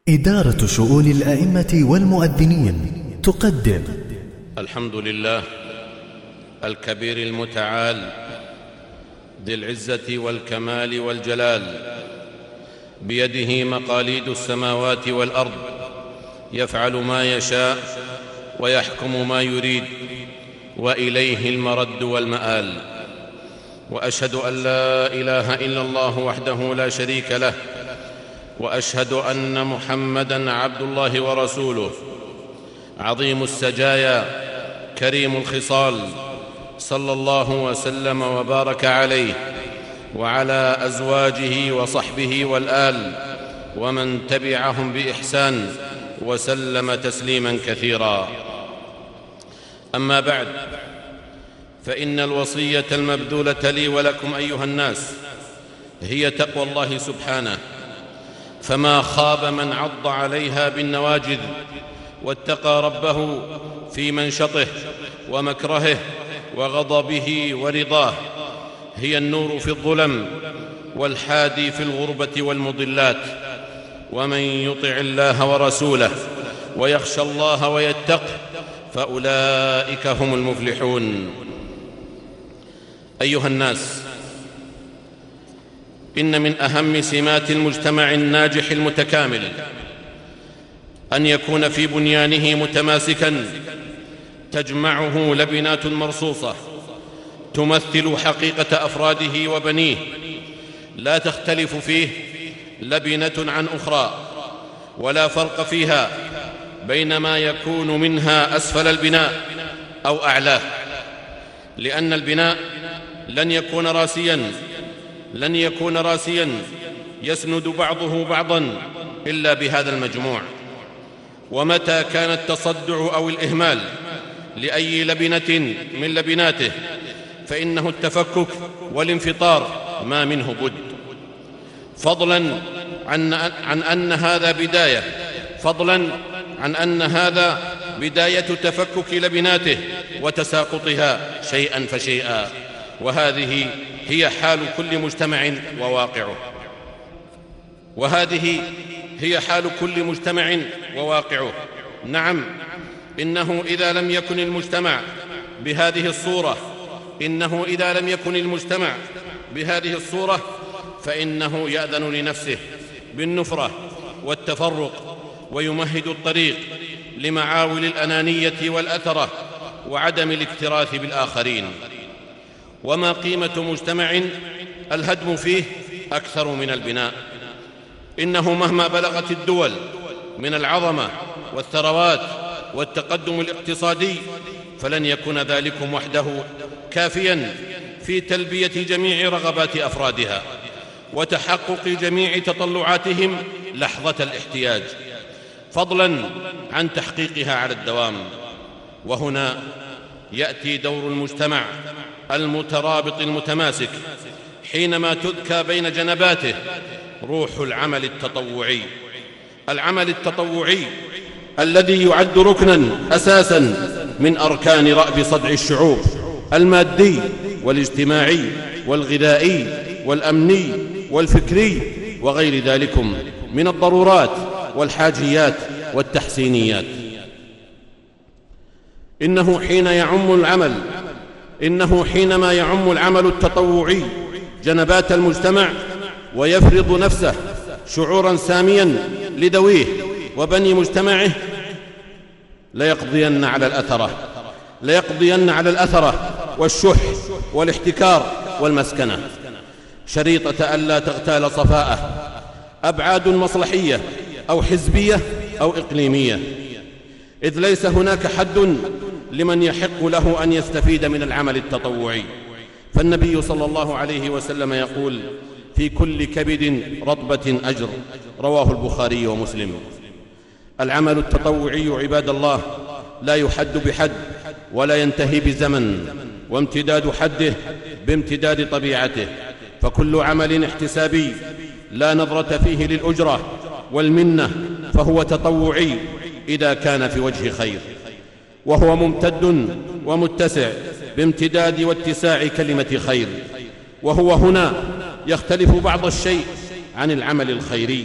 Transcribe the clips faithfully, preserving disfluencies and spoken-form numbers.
إدارة شؤون الأئمة والمؤذنين تقدم. الحمد لله الكبير المتعال ذي العزة والكمال والجلال، بيده مقاليد السماوات والأرض، يفعل ما يشاء ويحكم ما يريد، وإليه المرد والمآل. وأشهد أن لا إله إلا الله وحده لا شريك له، وأشهد أن محمدًا عبد الله ورسوله، عظيم السجايا كريم الخصال، صلى الله وسلم وبارك عليه وعلى أزواجه وصحبه والآل ومن تبعهم بإحسان وسلم تسليمًا كثيرا. أما بعد، فإن الوصية المبذولة لي ولكم أيها الناس هي تقوى الله سبحانه، فما خاب من عض عليها بالنواجذ واتقى ربه في منشطه ومكرهه وغضبه ورضاه. هي النور في الظلم والحادي في الغربة والمضلات. ومن يطع الله ورسوله ويخشى الله ويتقه فأولئك هم المفلحون. أيها الناس، إن من أهم سمات المجتمع الناجح المتكامل أن يكون في بنيانه متماسكاً تجمعه لبنات مرصوصة تمثل حقيقة أفراده وبنيه، لا تختلف فيه لبنة عن أخرى، ولا فرق فيها بين ما يكون منها أسفل البناء أو أعلاه، لأن البناء لن يكون راسياً لن يكون راسياً يسند بعضه بعضاً إلا بهذا المجموع. ومتى كان التصدع أو الإهمال لأي لبنة من لبناته فإنه التفكك والانفطار ما منه بد، فضلاً عن, عن أن هذا بداية فضلاً عن أن هذا بداية تفكك لبناته وتساقطها شيئاً فشيئاً. وهذه هي حال كل مجتمع وواقعه وهذه هي حال كل مجتمع وواقعه. نعم، إنه إذا لم يكن المجتمع بهذه الصورة إنه إذا لم يكن المجتمع بهذه الصورة فإنه يأذن لنفسه بالنفرة والتفرق، ويمهد الطريق لمعاول الأنانية والأثرة وعدم الاكتراث بالآخرين. وما قيمة مجتمع الهدم فيه أكثر من البناء. إنه مهما بلغت الدول من العظمة والثروات والتقدم الاقتصادي فلن يكون ذلكم وحده كافياً في تلبية جميع رغبات أفرادها وتحقق جميع تطلعاتهم لحظة الاحتياج، فضلاً عن تحقيقها على الدوام. وهنا يأتي دور المجتمع المترابط المتماسك حينما تذكى بين جنباته روح العمل التطوعي العمل التطوعي الذي يعد ركناً أساساً من أركان رأب صدع الشعوب المادي والاجتماعي والغذائي والأمني والفكري وغير ذلك من الضرورات والحاجيات والتحسينيات. إنه حين يعم العمل إنه حينما يعم العمل التطوعي جنبات المجتمع ويفرض نفسه شعوراً سامياً لذويه وبني مجتمعه ليقضين على الأثرة ليقضين على الأثرة والشح والاحتكار والمسكنة، شريطة ألا تغتال صفاءه أبعاد مصلحية أو حزبية أو إقليمية، إذ ليس هناك حد لمن يحق له أن يستفيد من العمل التطوعي. فالنبي صلى الله عليه وسلم يقول: في كل كبد رطبة أجر، رواه البخاري ومسلم. العمل التطوعي عباد الله لا يحد بحد ولا ينتهي بزمن، وامتداد حده بامتداد طبيعته، فكل عمل احتسابي لا نظرة فيه للأجرة والمنة فهو تطوعي إذا كان في وجه خير، وهو ممتد ومتسع بامتداد واتساع كلمة خير. وهو هنا يختلف بعض الشيء عن العمل الخيري،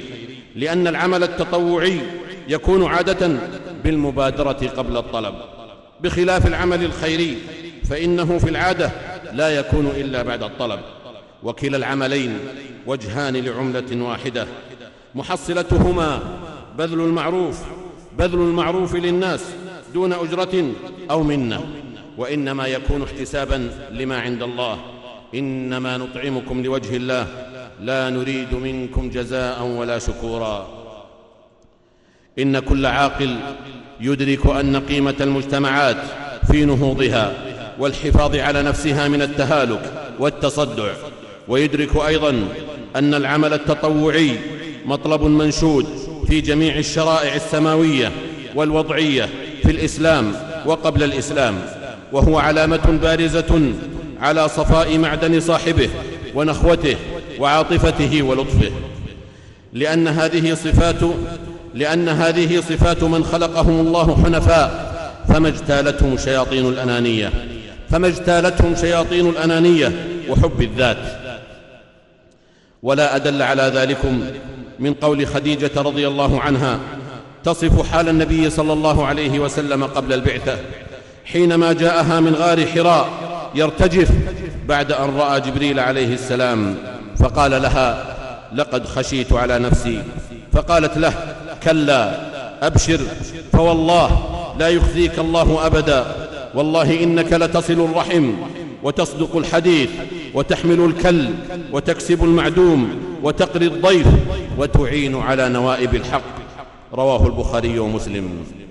لأن العمل التطوعي يكون عادة بالمبادرة قبل الطلب، بخلاف العمل الخيري فإنه في العادة لا يكون إلا بعد الطلب. وكلا العملين وجهان لعملة واحدة، محصلتهما بذل المعروف بذل المعروف للناس دون أجرة أو منة، وإنما يكون احتسابا لما عند الله. إنما نطعمكم لوجه الله لا نريد منكم جزاء ولا شكورا. إن كل عاقل يدرك أن قيمة المجتمعات في نهوضها والحفاظ على نفسها من التهالك والتصدع، ويدرك أيضا أن العمل التطوعي مطلب منشود في جميع الشرائع السماوية والوضعية في الإسلام وقبل الإسلام، وهو علامة بارزة على صفاء معدن صاحبه ونخوته وعاطفته ولطفه، لأن هذه صفات لأن هذه صفات من خلقهم الله حنفاء، فما اجتالتهم شياطين الأنانية فما اجتالتهم شياطين الأنانية وحب الذات. ولا أدل على ذلكم من قول خديجة رضي الله عنها تصف حال النبي صلى الله عليه وسلم قبل البعثة، حينما جاءها من غار حراء يرتجف بعد أن رأى جبريل عليه السلام، فقال لها: لقد خشيت على نفسي. فقالت له: كلا، أبشر، فوالله لا يخزيك الله أبدا، والله إنك لتصل الرحم وتصدق الحديث وتحمل الكل وتكسب المعدوم وتقري الضيف وتعين على نوائب الحق. رواه البخاري ومسلم.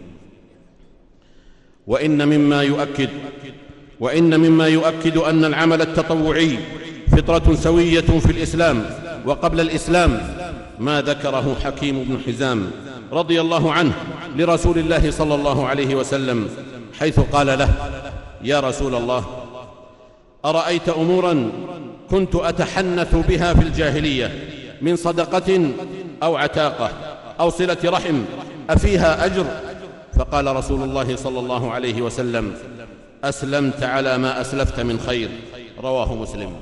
وإن مما يؤكد وإن مما يؤكد أن العمل التطوعي فطرة سوية في الإسلام وقبل الإسلام ما ذكره حكيم بن حزام رضي الله عنه لرسول الله صلى الله عليه وسلم، حيث قال له: يا رسول الله، أرأيت أمورا كنت أتحنث بها في الجاهلية من صدقة أو عتاقة أو صلة رحم، أفيها أجر؟ فقال رسول الله صلى الله عليه وسلم: أسلمت على ما أسلفت من خير. رواه مسلم.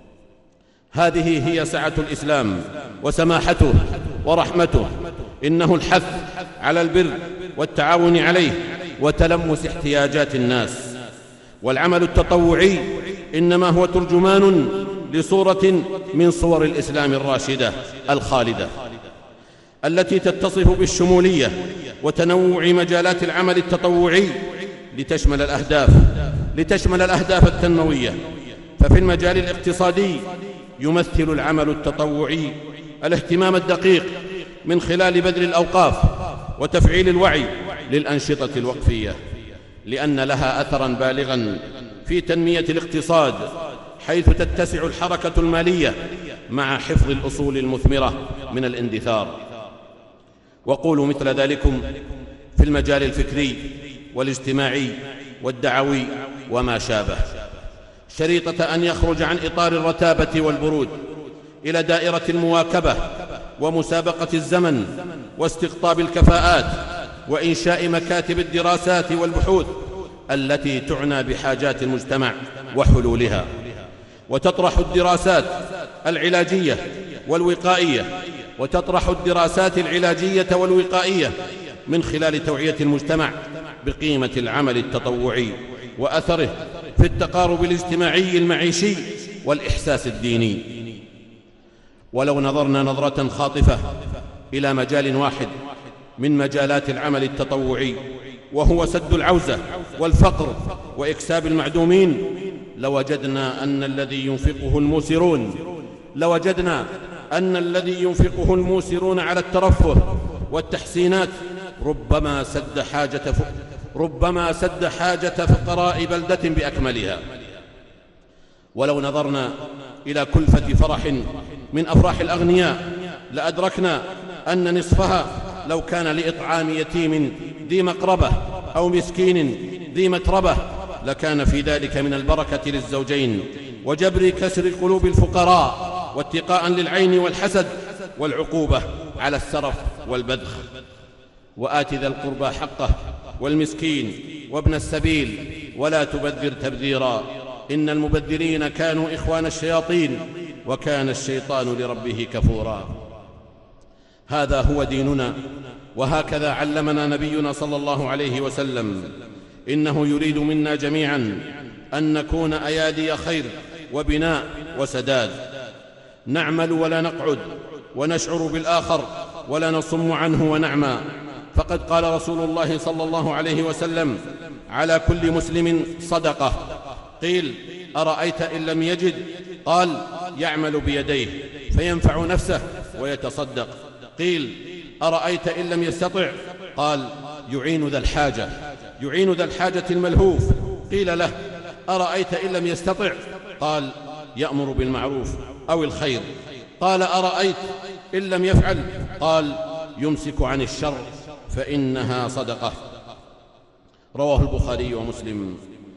هذه هي سعة الإسلام وسماحته ورحمته، إنه الحث على البر والتعاون عليه وتلمس احتياجات الناس. والعمل التطوعي إنما هو ترجمان لصورة من صور الإسلام الراشدة الخالدة، التي تتصف بالشمولية وتنوع مجالات العمل التطوعي لتشمل الأهداف لتشمل الأهداف التنموية. ففي المجال الاقتصادي يمثل العمل التطوعي الاهتمام الدقيق من خلال بذل الأوقاف وتفعيل الوعي للأنشطة الوقفية، لأن لها أثراً بالغاً في تنمية الاقتصاد، حيث تتسع الحركة المالية مع حفظ الأصول المثمرة من الاندثار. وقولوا مثل ذلكم في المجال الفكري والاجتماعي والدعوي وما شابه، شريطة أن يخرج عن إطار الرتابة والبرود إلى دائرة المواكبة ومسابقة الزمن واستقطاب الكفاءات وإنشاء مكاتب الدراسات والبحوث التي تعنى بحاجات المجتمع وحلولها، وتطرح الدراسات العلاجية والوقائية وتطرح الدراسات العلاجية والوقائية من خلال توعية المجتمع بقيمة العمل التطوعي وأثره في التقارب الاجتماعي المعيشي والإحساس الديني. ولو نظرنا نظرة خاطفة إلى مجال واحد من مجالات العمل التطوعي، وهو سد العوزة والفقر وإكساب المعدومين، لوجدنا أن الذي ينفقه الموسرون لوجدنا أن الذي ينفقه الموسرون على الترفه والتحسينات ربما سد حاجة ربما سد حاجة فقراء بلدة بأكملها. ولو نظرنا إلى كلفة فرح من أفراح الأغنياء لأدركنا أن نصفها لو كان لإطعام يتيم ذي مقربة أو مسكين ذي متربة لكان في ذلك من البركة للزوجين وجبر كسر قلوب الفقراء واتقاء للعين والحسد والعقوبة على السرف والبذخ. وآت ذا القربى حقه والمسكين وابن السبيل ولا تبذر تبذيرا إن المبذرين كانوا إخوان الشياطين وكان الشيطان لربه كفورا. هذا هو ديننا، وهكذا علمنا نبينا صلى الله عليه وسلم. إنه يريد منا جميعا أن نكون أيادي خير وبناء وسداد، نعمل ولا نقعد، ونشعر بالآخر ولا نصم عنه ونعمى. فقد قال رسول الله صلى الله عليه وسلم: على كل مسلم صدقة. قيل: أرأيت إن لم يجد؟ قال: يعمل بيديه فينفع نفسه ويتصدق. قيل: أرأيت إن لم يستطع؟ قال: يعين ذا الحاجة يعين ذا الحاجة الملهوف. قيل له: أرأيت إن لم يستطع؟ قال: يأمر بالمعروف أو الخير. قال: أرأيت إن لم يفعل؟ قال: يمسك عن الشر فإنها صدقة. رواه البخاري ومسلم.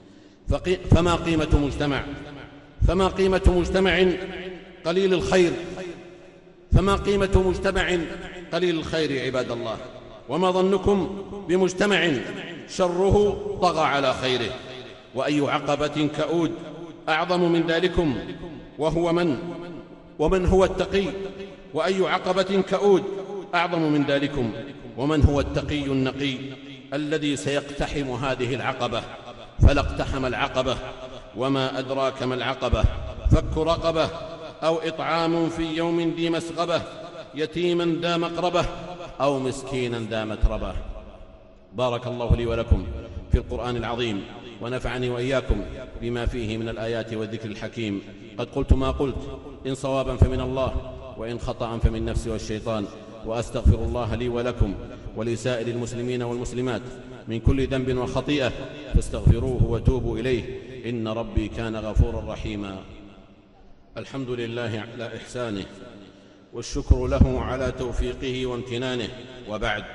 فما قيمة مجتمع فما قيمة مجتمع قليل الخير فما قيمة مجتمع قليل الخير عباد الله؟ وما ظنكم بمجتمع شره طغى على خيره؟ وأي عقبة كؤود أعظم من ذلكم وهو من ومن هو التقي وأي عقبة كؤود أعظم من ذلكم ومن هو التقي النقي الذي سيقتحم هذه العقبة؟ فلا اقتحم العقبة. وما أدراك ما العقبة؟ فك رقبة أو إطعام في يوم ذي مسغبة، يتيما ذا مقربة أو مسكينا ذا متربة. بارك الله لي ولكم في القرآن العظيم، ونفعني وإياكم بما فيه من الآيات والذكر الحكيم. قد قلت ما قلت، إن صوابا فمن الله، وإن خطأ فمن نفسي والشيطان، وأستغفر الله لي ولكم ولسائر المسلمين والمسلمات من كل ذنب وخطيئة، فاستغفروه وتوبوا إليه، إن ربي كان غفورا رحيما. الحمد لله على إحسانه، والشكر له على توفيقه وامتنانه، وبعد،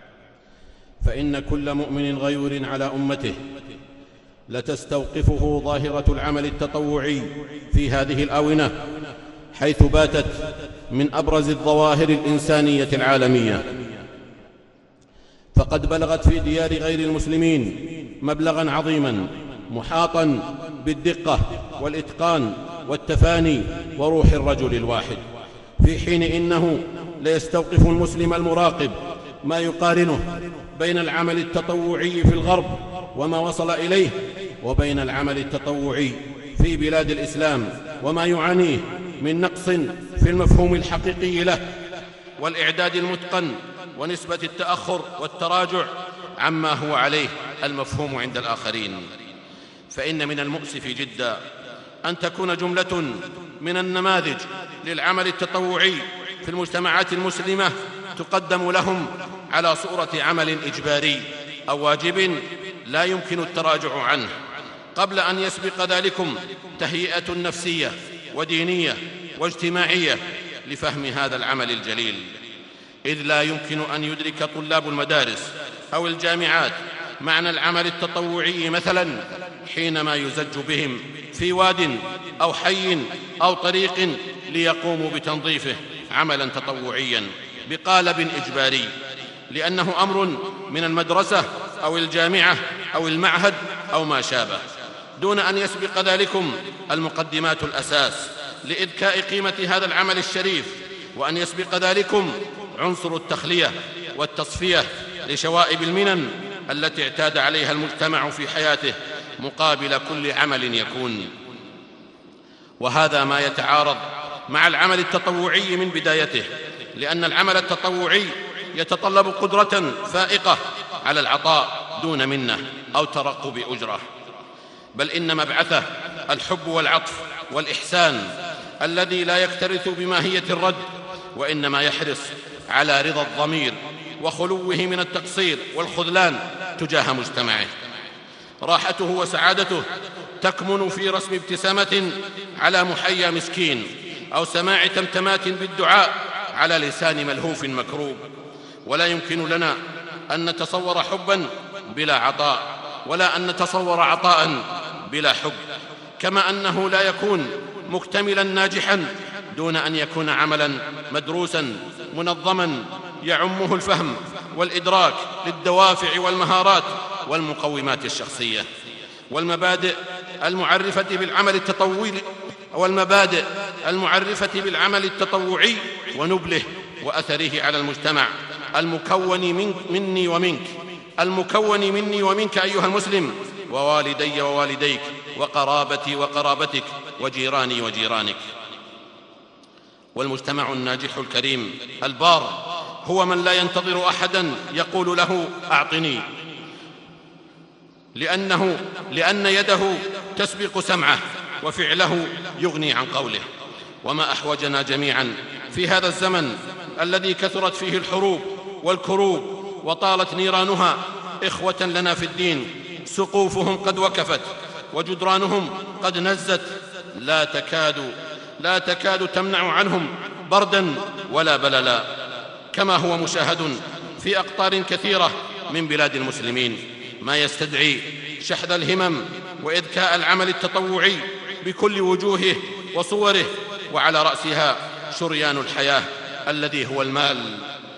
فإن كل مؤمن غيور على أمته لتستوقفه ظاهرة العمل التطوعي في هذه الآونة، حيث باتت من أبرز الظواهر الإنسانية العالمية. فقد بلغت في ديار غير المسلمين مبلغا عظيما محاطا بالدقة والإتقان والتفاني وروح الرجل الواحد، في حين إنه ليستوقف المسلم المراقب ما يقارنه بين العمل التطوعي في الغرب وما وصل إليه، وبين العمل التطوعي في بلاد الإسلام وما يعانيه من نقص في المفهوم الحقيقي له، والإعداد المتقن، ونسبة التأخر والتراجع عما هو عليه المفهوم عند الآخرين. فإن من المؤسف جدا أن تكون جملة من النماذج للعمل التطوعي في المجتمعات المسلمة تقدم لهم على صورة عمل إجباري أو واجب لا يمكن التراجع عنه، قبل أن يسبق ذلكم تهيئة نفسية ودينية واجتماعية لفهم هذا العمل الجليل، إذ لا يمكن أن يدرك طلاب المدارس أو الجامعات معنى العمل التطوعي مثلا حينما يزج بهم في واد أو حي أو طريق ليقوموا بتنظيفه عملا تطوعيا بقالب إجباري، لأنه أمر من المدرسة أو الجامعة أو المعهد أو ما شابه، دون أن يسبق ذلكم المقدمات الأساس لإذكاء قيمة هذا العمل الشريف، وأن يسبق ذلكم عنصر التخلية والتصفية لشوائب المنن التي اعتاد عليها المجتمع في حياته مقابل كل عمل يكون. وهذا ما يتعارض مع العمل التطوعي من بدايته، لأن العمل التطوعي يتطلب قدرة فائقة على العطاء دون منة أو ترقب أجرة، بل إن مبعثه الحب والعطف والإحسان الذي لا يكترث بماهية الرد، وإنما يحرص على رضا الضمير وخلوه من التقصير والخذلان تجاه مجتمعه. راحته وسعادته تكمن في رسم ابتسامة على محيا مسكين، أو سماع تمتمات بالدعاء على لسان ملهوف مكروب. ولا يمكن لنا أن نتصور حبا بلا عطاء، ولا أن نتصور عطاء بلا حب، كما أنه لا يكون مكتملا ناجحا دون أن يكون عملا مدروسا منظما يعمه الفهم والإدراك للدوافع والمهارات والمقومات الشخصية والمبادئ المعرفة بالعمل التطوعي والمبادئ المعرفة بالعمل التطوعي ونبله وأثره على المجتمع المكون من مني ومنك المكون مني ومنك أيها المسلم، ووالدي ووالديك، وقرابتي وقرابتك، وجيراني وجيرانك. والمجتمع الناجح الكريم البار هو من لا ينتظر أحدا يقول له أعطني، لأنه لأن يده تسبق سمعه وفعله يغني عن قوله. وما أحوجنا جميعا في هذا الزمن الذي كثرت فيه الحروب والكروب وطالت نيرانها إخوة لنا في الدين سقوفهم قد وكفت وجدرانهم قد نزت، لا تكاد لا تكاد تمنع عنهم بردا ولا بللا، كما هو مشاهد في أقطار كثيرة من بلاد المسلمين، ما يستدعي شحذ الهمم وإذكاء العمل التطوعي بكل وجوهه وصوره، وعلى رأسها شريان الحياة الذي هو المال.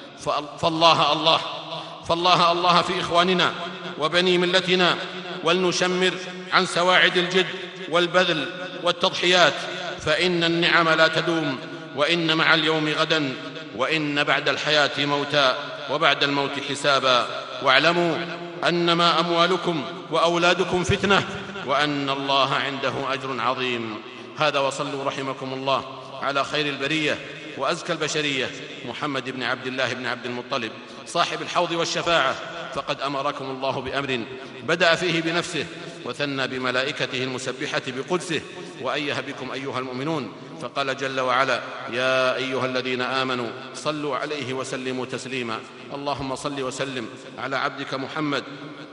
فالله الله فالله الله في إخواننا وبني ملتنا، ولنشمر عن سواعد الجد والبذل والتضحيات، فإن النعم لا تدوم، وإن مع اليوم غدا، وإن بعد الحياة موتا، وبعد الموت حسابا. واعلموا أنما أموالكم وأولادكم فتنة، وأن الله عنده أجر عظيم. هذا، وصلوا رحمكم الله على خير البرية وأزكى البشرية محمد بن عبد الله بن عبد المطلب صاحب الحوض والشفاعة، فقد أمركم الله بأمر بدأ فيه بنفسه وثنى بملائكته المسبحة بقدسه، وأيه بكم أيها المؤمنون، فقال جل وعلا: يا أيها الذين آمنوا صلوا عليه وسلموا تسليما. اللهم صل وسلم على عبدك محمد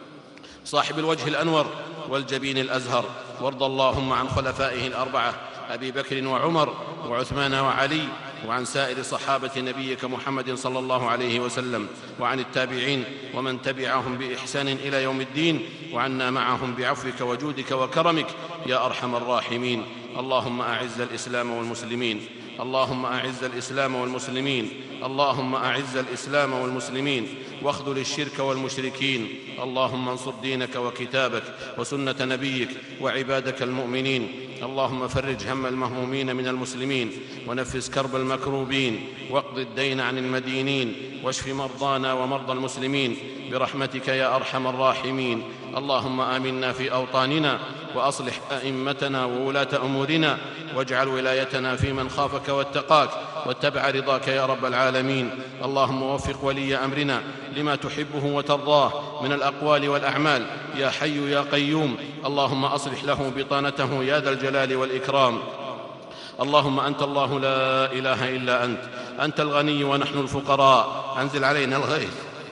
صاحب الوجه الأنور والجبين الأزهر، وارض اللهم عن خلفائه الأربعة أبي بكر وعمر وعثمان وعلي، وعن سائر صحابة نبيك محمد صلى الله عليه وسلم، وعن التابعين ومن تبعهم بإحسان إلى يوم الدين، وعنا معهم بعفوك وجودك وكرمك يا أرحم الراحمين. اللهم أعز الإسلام والمسلمين اللهم أعز الإسلام والمسلمين اللهم أعز الإسلام والمسلمين واخذل الشرك والمشركين. اللهم انصر دينك وكتابك وسنة نبيك وعبادك المؤمنين. اللهم فرج هم المهمومين من المسلمين، ونفس كرب المكروبين، واقض الدين عن المدينين، واشف مرضانا ومرضى المسلمين برحمتك يا أرحم الراحمين. اللهم آمنا في أوطاننا، وأصلح أئمتنا وولاة أمورنا، واجعل ولايتنا في من خافك واتقاك واتبع رضاك يا رب العالمين. اللهم وفق ولي أمرنا لما تحبه وترضاه من الأقوال والأعمال يا حي يا قيوم. اللهم أصلح له بطانته يا ذا الجلال والإكرام. اللهم أنت الله لا إله إلا أنت، أنت الغني ونحن الفقراء، أنزل علينا الغيث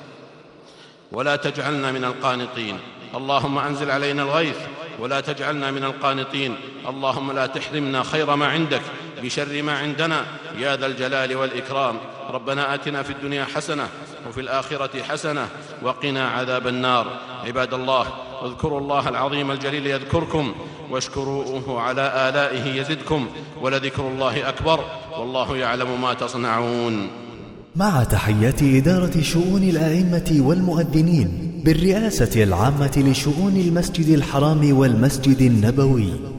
ولا تجعلنا من القانطين. اللهم أنزل علينا الغيث ولا تجعلنا من القانطين. اللهم لا تحرمنا خير ما عندك بشر ما عندنا يا ذا الجلال والإكرام. ربنا آتنا في الدنيا حسنة وفي الآخرة حسنة وقنا عذاب النار. عباد الله، اذكروا الله العظيم الجليل يذكركم، واشكروه على آلائه يزدكم، ولذكر الله أكبر، والله يعلم ما تصنعون. مع تحيات إدارة شؤون الأئمة والمؤذنين بالرئاسة العامة لشؤون المسجد الحرام والمسجد النبوي.